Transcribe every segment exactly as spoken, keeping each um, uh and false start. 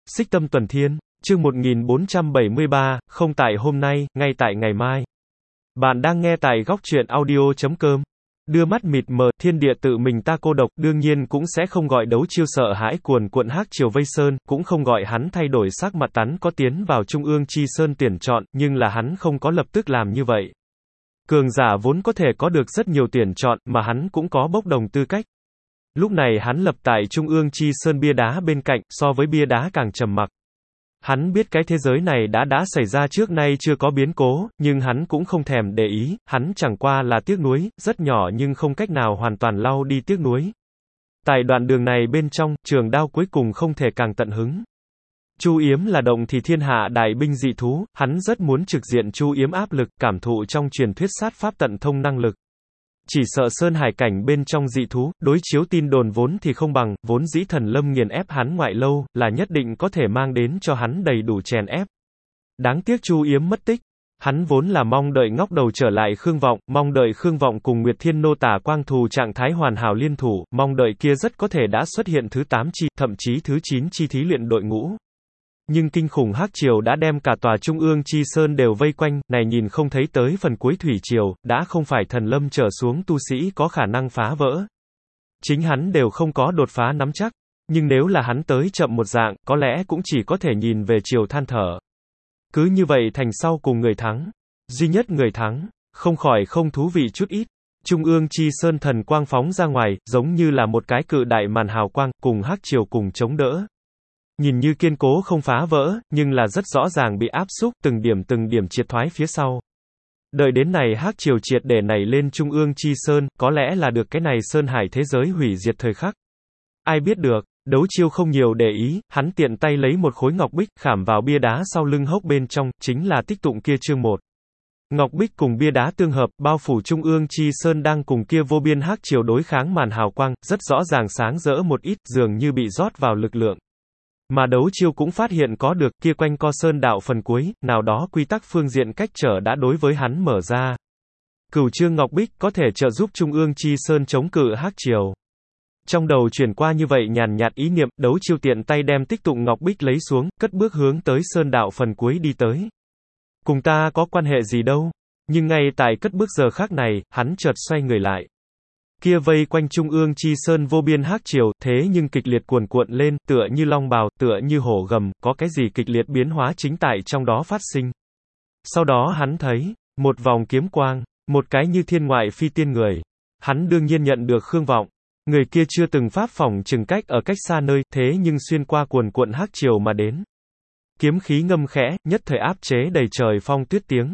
Xích Tâm Tuần Thiên, chương một nghìn bốn trăm bảy mươi ba, không tại hôm nay, ngay tại ngày mai. Bạn đang nghe tại góc truyện audio chấm com. Đưa mắt mịt mờ, thiên địa tự mình ta cô độc, đương nhiên cũng sẽ không gọi Đấu Chiêu sợ hãi cuồn cuộn hắc triều vây sơn, cũng không gọi hắn thay đổi sắc mặt tắn có tiến vào Trung ương chi sơn tuyển chọn, nhưng là hắn không có lập tức làm như vậy. Cường giả vốn có thể có được rất nhiều tuyển chọn, mà hắn cũng có bốc đồng tư cách. Lúc này hắn lập tại Trung ương chi sơn bia đá bên cạnh, so với bia đá càng trầm mặc. Hắn biết cái thế giới này đã đã xảy ra trước nay chưa có biến cố, nhưng hắn cũng không thèm để ý, hắn chẳng qua là tiếc nuối, rất nhỏ nhưng không cách nào hoàn toàn lau đi tiếc nuối. Tại đoạn đường này bên trong, trường đao cuối cùng không thể càng tận hứng. Chu Yếm là động thì thiên hạ đại binh dị thú, hắn rất muốn trực diện Chu Yếm áp lực, cảm thụ trong truyền thuyết sát pháp tận thông năng lực. Chỉ sợ sơn hải cảnh bên trong dị thú, đối chiếu tin đồn vốn thì không bằng, vốn dĩ thần lâm nghiền ép hắn ngoại lâu, là nhất định có thể mang đến cho hắn đầy đủ chèn ép. Đáng tiếc Chu Yếm mất tích. Hắn vốn là mong đợi ngóc đầu trở lại Khương Vọng, mong đợi Khương Vọng cùng Nguyệt Thiên Nô Tả Quang Thù trạng thái hoàn hảo liên thủ, mong đợi kia rất có thể đã xuất hiện thứ tám chi, thậm chí thứ chín chi thí luyện đội ngũ. Nhưng kinh khủng hắc triều đã đem cả tòa Trung ương chi sơn đều vây quanh, này nhìn không thấy tới phần cuối thủy triều, đã không phải thần lâm trở xuống tu sĩ có khả năng phá vỡ. Chính hắn đều không có đột phá nắm chắc, nhưng nếu là hắn tới chậm một dạng, có lẽ cũng chỉ có thể nhìn về chiều than thở. Cứ như vậy thành sau cùng người thắng, duy nhất người thắng, không khỏi không thú vị chút ít. Trung ương chi sơn thần quang phóng ra ngoài, giống như là một cái cự đại màn hào quang, cùng hắc triều cùng chống đỡ. Nhìn như kiên cố không phá vỡ, nhưng là rất rõ ràng bị áp xúc, từng điểm từng điểm triệt thoái phía sau. Đợi đến này hắc triều triệt để nảy lên Trung ương chi sơn, có lẽ là được cái này sơn hải thế giới hủy diệt thời khắc. Ai biết được, Đấu Chiêu không nhiều để ý, hắn tiện tay lấy một khối ngọc bích, khảm vào bia đá sau lưng hốc bên trong, chính là tích tụng kia chương một. Ngọc bích cùng bia đá tương hợp, bao phủ Trung ương chi sơn đang cùng kia vô biên hắc triều đối kháng màn hào quang, rất rõ ràng sáng rỡ một ít, dường như bị rót vào lực lượng. Mà Đấu Chiêu cũng phát hiện có được kia quanh co sơn đạo phần cuối, nào đó quy tắc phương diện cách trở đã đối với hắn mở ra. Cửu chương ngọc bích có thể trợ giúp Trung ương chi sơn chống cự hắc triều. Trong đầu chuyển qua như vậy nhàn nhạt ý niệm, Đấu Chiêu tiện tay đem tích tụng ngọc bích lấy xuống, cất bước hướng tới sơn đạo phần cuối đi tới. Cùng ta có quan hệ gì đâu? Nhưng ngay tại cất bước giờ khắc này, hắn chợt xoay người lại. Kia vây quanh Trung ương chi sơn vô biên hắc triều, thế nhưng kịch liệt cuồn cuộn lên, tựa như long bào, tựa như hổ gầm, có cái gì kịch liệt biến hóa chính tại trong đó phát sinh. Sau đó hắn thấy, một vòng kiếm quang, một cái như thiên ngoại phi tiên người. Hắn đương nhiên nhận được Khương Vọng. Người kia chưa từng pháp phỏng chừng cách ở cách xa nơi, thế nhưng xuyên qua cuồn cuộn hắc triều mà đến. Kiếm khí ngâm khẽ, nhất thời áp chế đầy trời phong tuyết tiếng.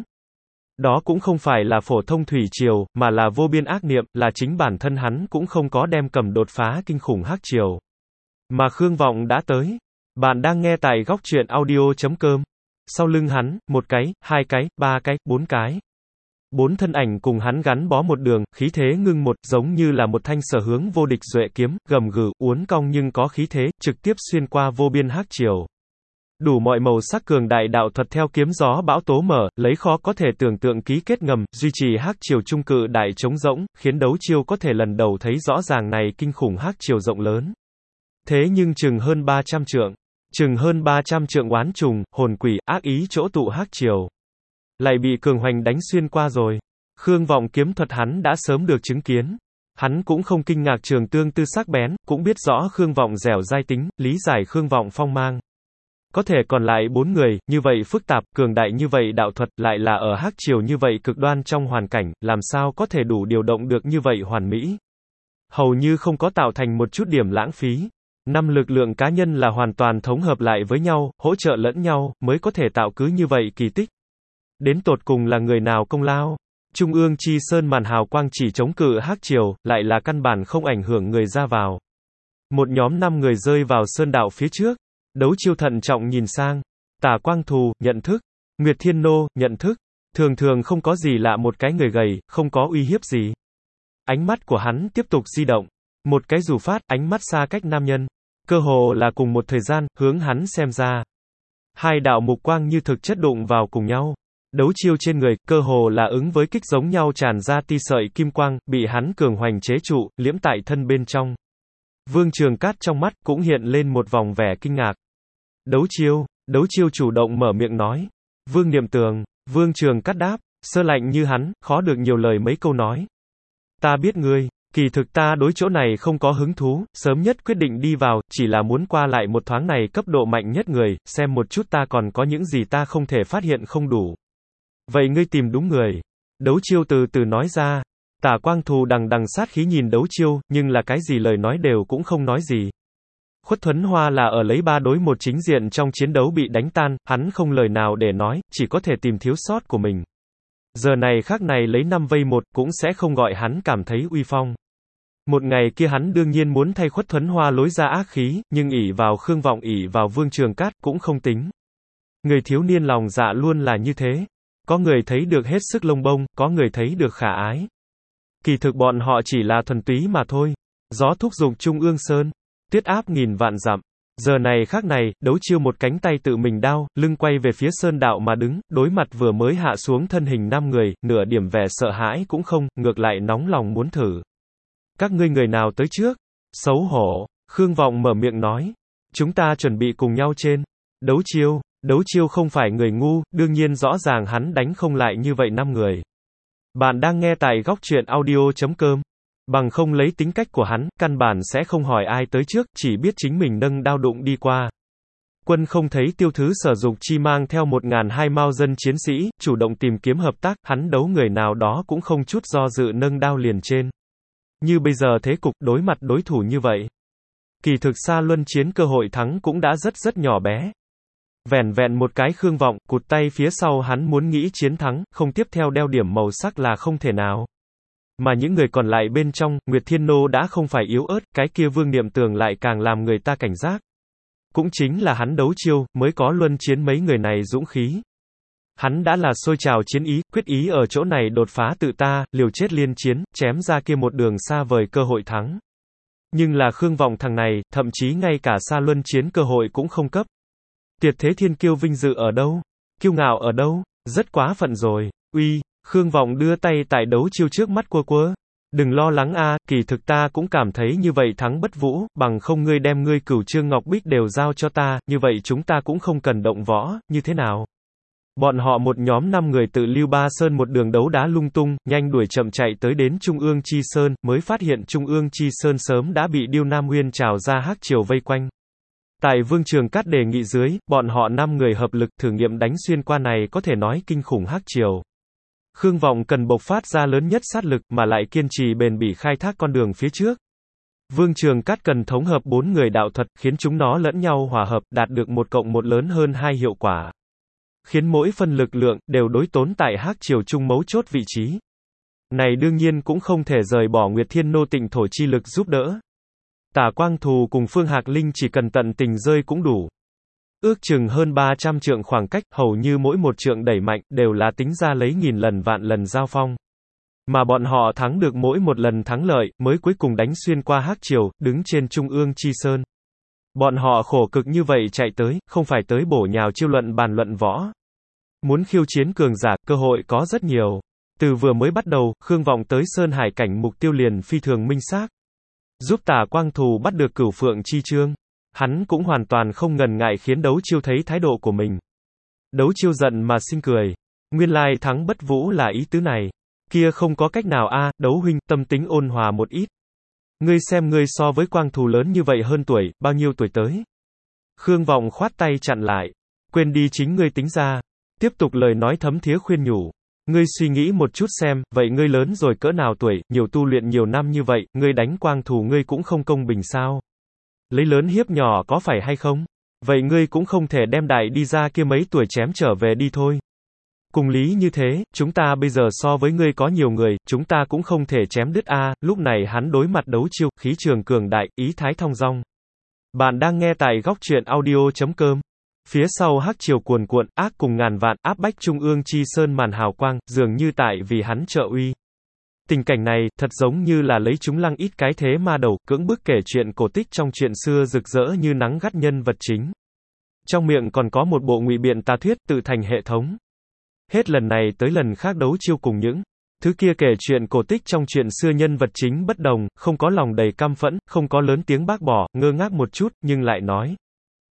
Đó cũng không phải là phổ thông thủy triều, mà là vô biên ác niệm, là chính bản thân hắn cũng không có đem cầm đột phá kinh khủng hắc triều. Mà Khương Vọng đã tới. Bạn đang nghe tại góc truyện audio chấm com. Sau lưng hắn, một cái, hai cái, ba cái, bốn cái. Bốn thân ảnh cùng hắn gắn bó một đường, khí thế ngưng một, giống như là một thanh sở hướng vô địch duệ kiếm, gầm gừ, uốn cong nhưng có khí thế, trực tiếp xuyên qua vô biên hắc triều. Đủ mọi màu sắc cường đại đạo thuật theo kiếm gió bão tố mở, lấy khó có thể tưởng tượng ký kết ngầm, duy trì hắc triều trung cự đại trống rỗng, khiến Đấu Chiêu có thể lần đầu thấy rõ ràng này kinh khủng hắc triều rộng lớn. Thế nhưng chừng hơn ba trăm trượng, chừng hơn ba trăm trượng oán trùng, hồn quỷ, ác ý chỗ tụ hắc triều. Lại bị cường hoành đánh xuyên qua rồi. Khương Vọng kiếm thuật hắn đã sớm được chứng kiến. Hắn cũng không kinh ngạc trường tương tư sắc bén, cũng biết rõ Khương Vọng dẻo dai tính, lý giải Khương Vọng phong mang. Có thể còn lại bốn người, như vậy phức tạp, cường đại như vậy đạo thuật, lại là ở hắc triều như vậy cực đoan trong hoàn cảnh, làm sao có thể đủ điều động được như vậy hoàn mỹ. Hầu như không có tạo thành một chút điểm lãng phí. Năm lực lượng cá nhân là hoàn toàn thống hợp lại với nhau, hỗ trợ lẫn nhau, mới có thể tạo cứ như vậy kỳ tích. Đến tột cùng là người nào công lao? Trung ương chi sơn màn hào quang chỉ chống cự hắc triều, lại là căn bản không ảnh hưởng người ra vào. Một nhóm năm người rơi vào sơn đạo phía trước. Đấu Chiêu thận trọng nhìn sang. Tả Quang Thù, nhận thức. Nguyệt Thiên Nô, nhận thức. Thường thường không có gì lạ một cái người gầy, không có uy hiếp gì. Ánh mắt của hắn tiếp tục di động. Một cái dù phát, ánh mắt xa cách nam nhân. Cơ hồ là cùng một thời gian, hướng hắn xem ra. Hai đạo mục quang như thực chất đụng vào cùng nhau. Đấu Chiêu trên người, cơ hồ là ứng với kích giống nhau tràn ra ti sợi kim quang, bị hắn cường hoành chế trụ, liễm tại thân bên trong. Vương Trường Cát trong mắt, cũng hiện lên một vòng vẻ kinh ngạc. Đấu Chiêu, Đấu Chiêu chủ động mở miệng nói. Vương Niệm Tường, Vương Trường Cát đáp, sơ lạnh như hắn, khó được nhiều lời mấy câu nói. Ta biết ngươi, kỳ thực ta đối chỗ này không có hứng thú, sớm nhất quyết định đi vào, chỉ là muốn qua lại một thoáng này cấp độ mạnh nhất người, xem một chút ta còn có những gì ta không thể phát hiện không đủ. Vậy ngươi tìm đúng người. Đấu Chiêu từ từ nói ra. Tả Quang Thù đằng đằng sát khí nhìn Đấu Chiêu, nhưng là cái gì lời nói đều cũng không nói gì. Khuất Thuấn Hoa là ở lấy ba đối một chính diện trong chiến đấu bị đánh tan, hắn không lời nào để nói, chỉ có thể tìm thiếu sót của mình. Giờ này khác này lấy năm vây một, cũng sẽ không gọi hắn cảm thấy uy phong. Một ngày kia hắn đương nhiên muốn thay Khuất Thuấn Hoa lối ra ác khí, nhưng ỷ vào Khương Vọng ỷ vào Vương Trường Cát, cũng không tính. Người thiếu niên lòng dạ luôn là như thế. Có người thấy được hết sức lông bông, có người thấy được khả ái. Kỳ thực bọn họ chỉ là thuần túy mà thôi. Gió thúc giục Trung ương sơn, tuyết áp nghìn vạn dặm. Giờ này khác này, Đấu Chiêu một cánh tay tự mình đao, lưng quay về phía sơn đạo mà đứng, đối mặt vừa mới hạ xuống thân hình năm người, nửa điểm vẻ sợ hãi cũng không, ngược lại nóng lòng muốn thử. Các ngươi người nào tới trước? Xấu hổ, Khương Vọng mở miệng nói. Chúng ta chuẩn bị cùng nhau trên. Đấu Chiêu, Đấu Chiêu không phải người ngu, đương nhiên rõ ràng hắn đánh không lại như vậy năm người. Bạn đang nghe tại góc truyện audio chấm com. Bằng không lấy tính cách của hắn, căn bản sẽ không hỏi ai tới trước, chỉ biết chính mình nâng đao đụng đi qua. Quân không thấy Tiêu Thứ Sở Dục Chi mang theo một ngàn hai mao dân chiến sĩ, chủ động tìm kiếm hợp tác, hắn đấu người nào đó cũng không chút do dự nâng đao liền trên. Như bây giờ thế cục, đối mặt đối thủ như vậy. Kỳ thực xa luân chiến cơ hội thắng cũng đã rất rất nhỏ bé. Vẻn vẹn một cái Khương Vọng, cụt tay phía sau hắn muốn nghĩ chiến thắng, không tiếp theo đeo điểm màu sắc là không thể nào. Mà những người còn lại bên trong, Nguyệt Thiên Nô đã không phải yếu ớt, cái kia Vương Niệm Tường lại càng làm người ta cảnh giác. Cũng chính là hắn Đấu Chiêu, mới có luân chiến mấy người này dũng khí. Hắn đã là sôi trào chiến ý, quyết ý ở chỗ này đột phá tự ta, liều chết liên chiến, chém ra kia một đường xa vời cơ hội thắng. Nhưng là Khương Vọng thằng này, thậm chí ngay cả xa luân chiến cơ hội cũng không cấp. Tiệt thế thiên kiêu vinh dự ở đâu? Kiêu ngạo ở đâu? Rất quá phận rồi. Uy, Khương Vọng đưa tay tại Đấu Chiêu trước mắt quơ quơ. Đừng lo lắng a, kỳ thực ta cũng cảm thấy như vậy thắng bất vũ, bằng không ngươi đem ngươi Cửu Trương Ngọc Bích đều giao cho ta, như vậy chúng ta cũng không cần động võ, như thế nào? Bọn họ một nhóm năm người tự Lưu Ba Sơn một đường đấu đá lung tung, nhanh đuổi chậm chạy tới đến Trung ương Chi Sơn, mới phát hiện Trung ương Chi Sơn sớm đã bị Điêu Nam Nguyên trào ra hắc triều vây quanh. Tại Vương Trường Cát đề nghị dưới, bọn họ năm người hợp lực thử nghiệm đánh xuyên qua này có thể nói kinh khủng hắc triều. Khương Vọng cần bộc phát ra lớn nhất sát lực mà lại kiên trì bền bỉ khai thác con đường phía trước. Vương Trường Cát cần thống hợp bốn người đạo thuật, khiến chúng nó lẫn nhau hòa hợp, đạt được một cộng một lớn hơn hai hiệu quả. Khiến mỗi phân lực lượng, đều đối tốn tại hắc triều chung mấu chốt vị trí. Này đương nhiên cũng không thể rời bỏ Nguyệt Thiên Nô tịnh thổ chi lực giúp đỡ. Tả Quang Thù cùng Phương Hạc Linh chỉ cần tận tình rơi cũng đủ. Ước chừng hơn ba trăm trượng khoảng cách, hầu như mỗi một trượng đẩy mạnh, đều là tính ra lấy nghìn lần vạn lần giao phong. Mà bọn họ thắng được mỗi một lần thắng lợi, mới cuối cùng đánh xuyên qua hắc triều, đứng trên Trung ương Chi Sơn. Bọn họ khổ cực như vậy chạy tới, không phải tới bổ nhào chiêu luận bàn luận võ. Muốn khiêu chiến cường giả, cơ hội có rất nhiều. Từ vừa mới bắt đầu, Khương Vọng tới Sơn Hải cảnh mục tiêu liền phi thường minh xác. Giúp Tả Quang Thù bắt được Cửu Phượng Chi Chương. Hắn cũng hoàn toàn không ngần ngại khiến Đấu Chiêu thấy thái độ của mình. Đấu Chiêu giận mà sinh cười. Nguyên lai thắng bất vũ là ý tứ này. Kia không có cách nào a, Đấu huynh, tâm tính ôn hòa một ít. Ngươi xem ngươi so với Quang Thù lớn như vậy hơn tuổi, bao nhiêu tuổi tới? Khương Vọng khoát tay chặn lại. Quên đi chính ngươi tính ra. Tiếp tục lời nói thấm thía khuyên nhủ. Ngươi suy nghĩ một chút xem, vậy ngươi lớn rồi cỡ nào tuổi, nhiều tu luyện nhiều năm như vậy, ngươi đánh Quang Thù ngươi cũng không công bình sao? Lấy lớn hiếp nhỏ có phải hay không? Vậy ngươi cũng không thể đem đại đi ra kia mấy tuổi chém trở về đi thôi. Cùng lý như thế, chúng ta bây giờ so với ngươi có nhiều người, chúng ta cũng không thể chém đứt a. Lúc này hắn đối mặt Đấu Chiêu, khí trường cường đại, ý thái thong dong. Bạn đang nghe tại góc truyện audio chấm com. Phía sau hắc triều cuồn cuộn, ác cùng ngàn vạn, áp bách Trung ương Chi Sơn màn hào quang, dường như tại vì hắn trợ uy. Tình cảnh này, thật giống như là lấy chúng lăng ít cái thế ma đầu, cưỡng bức kể chuyện cổ tích trong chuyện xưa rực rỡ như nắng gắt nhân vật chính. Trong miệng còn có một bộ ngụy biện tà thuyết tự thành hệ thống. Hết lần này tới lần khác Đấu Chiêu cùng những thứ kia kể chuyện cổ tích trong chuyện xưa nhân vật chính bất đồng, không có lòng đầy căm phẫn, không có lớn tiếng bác bỏ, ngơ ngác một chút, nhưng lại nói.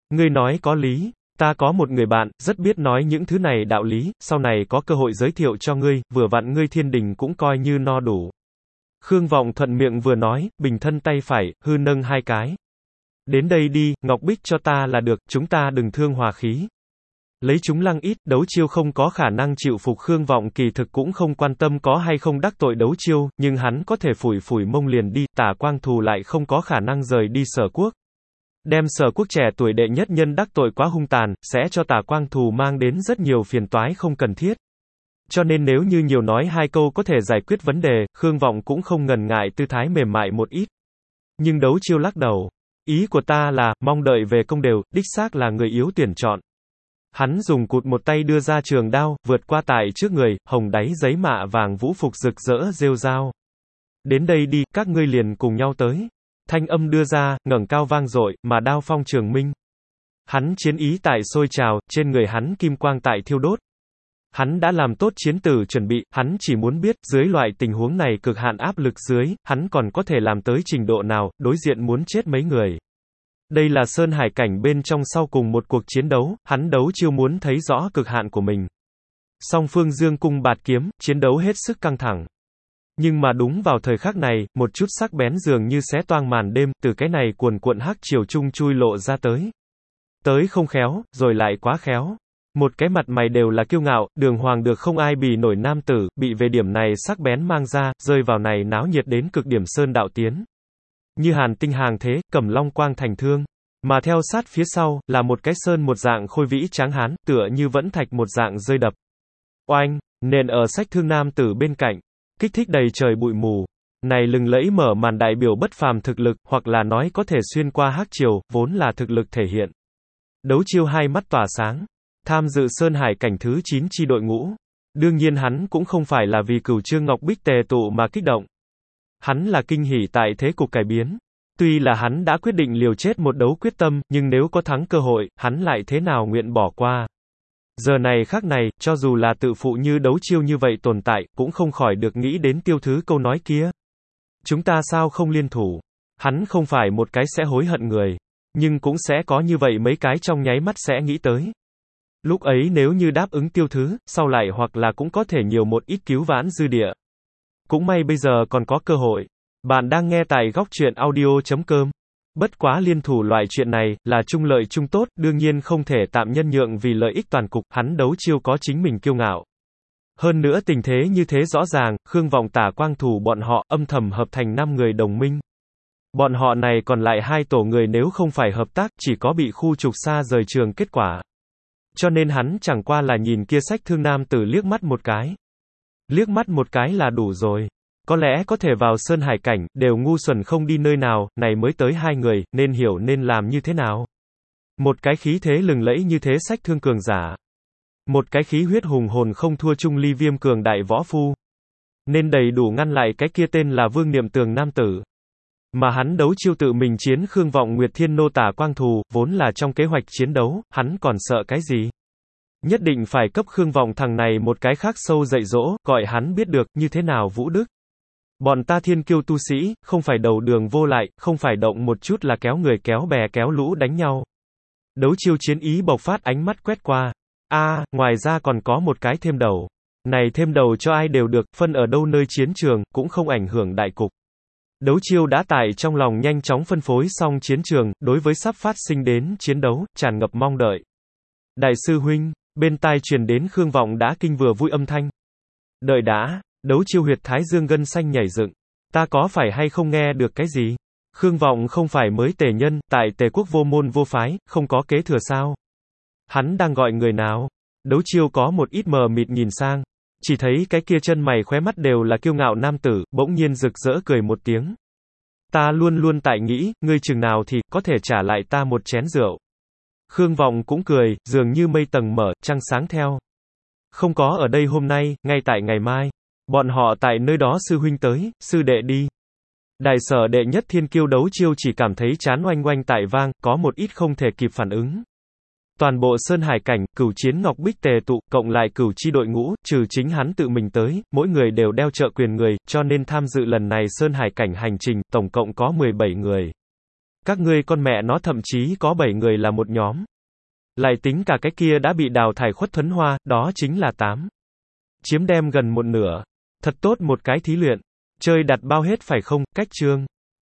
Ngươi nói có lý, ta có một người bạn, rất biết nói những thứ này đạo lý, sau này có cơ hội giới thiệu cho ngươi, vừa vặn ngươi thiên đình cũng coi như no đủ. Khương Vọng thuận miệng vừa nói, bình thân tay phải, hư nâng hai cái. Đến đây đi, Ngọc Bích cho ta là được, chúng ta đừng thương hòa khí. Lấy chúng lăng ít, Đấu Chiêu không có khả năng chịu phục Khương Vọng kỳ thực cũng không quan tâm có hay không đắc tội Đấu Chiêu, nhưng hắn có thể phủi phủi mông liền đi, Tả Quang Thù lại không có khả năng rời đi Sở Quốc. Đem Sở Quốc trẻ tuổi đệ nhất nhân đắc tội quá hung tàn, sẽ cho Tả Quang Thù mang đến rất nhiều phiền toái không cần thiết. Cho nên nếu như nhiều nói hai câu có thể giải quyết vấn đề, Khương Vọng cũng không ngần ngại tư thái mềm mại một ít. Nhưng Đấu Chiêu lắc đầu. Ý của ta là, mong đợi về công đều, đích xác là người yếu tuyển chọn. Hắn dùng cụt một tay đưa ra trường đao, vượt qua tại trước người, hồng đáy giấy mạ vàng vũ phục rực rỡ rêu rao. Đến đây đi, các ngươi liền cùng nhau tới. Thanh âm đưa ra, ngẩng cao vang dội, mà đao phong trường minh. Hắn chiến ý tại sôi trào, trên người hắn kim quang tại thiêu đốt. Hắn đã làm tốt chiến tử chuẩn bị, hắn chỉ muốn biết, dưới loại tình huống này cực hạn áp lực dưới, hắn còn có thể làm tới trình độ nào, đối diện muốn chết mấy người. Đây là Sơn Hải cảnh bên trong sau cùng một cuộc chiến đấu, hắn Đấu Chiêu muốn thấy rõ cực hạn của mình. Song phương dương cung bạt kiếm, chiến đấu hết sức căng thẳng. Nhưng mà đúng vào thời khắc này, một chút sắc bén dường như xé toang màn đêm, từ cái này cuồn cuộn hắc chiều trung chui lộ ra tới. Tới không khéo, rồi lại quá khéo. Một cái mặt mày đều là kiêu ngạo, đường hoàng được không ai bì nổi nam tử, bị về điểm này sắc bén mang ra, rơi vào này náo nhiệt đến cực điểm sơn đạo tiến. Như hàn tinh hàng thế, cầm long quang thành thương. Mà theo sát phía sau, là một cái sơn một dạng khôi vĩ tráng hán, tựa như vẫn thạch một dạng rơi đập. Oanh, nền ở sách thương nam tử bên cạnh. Kích thích đầy trời bụi mù. Này lừng lẫy mở màn đại biểu bất phàm thực lực, hoặc là nói có thể xuyên qua hắc triều, vốn là thực lực thể hiện. Đấu Chiêu hai mắt tỏa sáng. Tham dự Sơn Hải cảnh thứ chín chi đội ngũ. Đương nhiên hắn cũng không phải là vì Cửu Trương Ngọc Bích tề tụ mà kích động. Hắn là kinh hỉ tại thế cục cải biến. Tuy là hắn đã quyết định liều chết một đấu quyết tâm, nhưng nếu có thắng cơ hội, hắn lại thế nào nguyện bỏ qua. Giờ này khắc này, cho dù là tự phụ như Đấu Chiêu như vậy tồn tại, cũng không khỏi được nghĩ đến Tiêu Thứ câu nói kia. Chúng ta sao không liên thủ? Hắn không phải một cái sẽ hối hận người. Nhưng cũng sẽ có như vậy mấy cái trong nháy mắt sẽ nghĩ tới. Lúc ấy nếu như đáp ứng Tiêu Thứ, sau lại hoặc là cũng có thể nhiều một ít cứu vãn dư địa. Cũng may bây giờ còn có cơ hội. Bạn đang nghe tại góc truyện audio chấm com. Bất quá liên thủ loại chuyện này, là chung lợi chung tốt, đương nhiên không thể tạm nhân nhượng vì lợi ích toàn cục, hắn Đấu Chiêu có chính mình kiêu ngạo. Hơn nữa tình thế như thế rõ ràng, Khương Vọng Tả Quang Thù bọn họ, âm thầm hợp thành năm người đồng minh. Bọn họ này còn lại hai tổ người nếu không phải hợp tác, chỉ có bị khu trục xa rời trường kết quả. Cho nên hắn chẳng qua là nhìn kia sách thương nam tử liếc mắt một cái. Liếc mắt một cái là đủ rồi. Có lẽ có thể vào Sơn Hải cảnh, đều ngu xuẩn không đi nơi nào, này mới tới hai người, nên hiểu nên làm như thế nào. Một cái khí thế lừng lẫy như thế sách thương cường giả. Một cái khí huyết hùng hồn không thua Trung Ly Viêm cường đại võ phu. Nên đầy đủ ngăn lại cái kia tên là Vương Niệm Tường nam tử. Mà hắn Đấu Chiêu tự mình chiến Khương Vọng Nguyệt Thiên Nô Tả Quang Thù, vốn là trong kế hoạch chiến đấu, hắn còn sợ cái gì? Nhất định phải cấp Khương Vọng thằng này một cái khác sâu dạy dỗ, gọi hắn biết được, như thế nào vũ đức. Bọn ta thiên kiêu tu sĩ, không phải đầu đường vô lại, không phải động một chút là kéo người kéo bè kéo lũ đánh nhau. Đấu Chiêu chiến ý bộc phát ánh mắt quét qua. A, à, ngoài ra còn có một cái thêm đầu. Này thêm đầu cho ai đều được, phân ở đâu nơi chiến trường, cũng không ảnh hưởng đại cục. Đấu Chiêu đã tại trong lòng nhanh chóng phân phối xong chiến trường, đối với sắp phát sinh đến chiến đấu, tràn ngập mong đợi. Đại sư huynh, bên tai truyền đến Khương Vọng đã kinh vừa vui âm thanh. Đợi đã, Đấu Chiêu huyệt thái dương gân xanh nhảy dựng. Ta có phải hay không nghe được cái gì? Khương Vọng không phải mới tề nhân, tại tề quốc vô môn vô phái, không có kế thừa sao? Hắn đang gọi người nào? Đấu Chiêu có một ít mờ mịt nhìn sang. Chỉ thấy cái kia chân mày khóe mắt đều là kiêu ngạo nam tử, bỗng nhiên rực rỡ cười một tiếng. Ta luôn luôn tại nghĩ, ngươi chừng nào thì, có thể trả lại ta một chén rượu. Khương Vọng cũng cười, dường như mây tầng mở, trăng sáng theo. Không có ở đây hôm nay, ngay tại ngày mai. Bọn họ tại nơi đó sư huynh tới, sư đệ đi. Đại sở đệ nhất thiên kiêu Đấu Chiêu chỉ cảm thấy chán oanh oanh tại vang, có một ít không thể kịp phản ứng. Toàn bộ Sơn Hải cảnh, Cửu Chiến Ngọc Bích tề tụ, cộng lại cửu chi đội ngũ, trừ chính hắn tự mình tới, mỗi người đều đeo trợ quyền người, cho nên tham dự lần này Sơn Hải cảnh hành trình, tổng cộng có mười bảy người. Các ngươi con mẹ nó thậm chí có bảy người là một nhóm. Lại tính cả cái kia đã bị đào thải Khuất Thuấn Hoa, đó chính là tám. Chiếm đem gần một nửa. Thật tốt một cái thí luyện. Chơi đặt bao hết phải không, cách chương.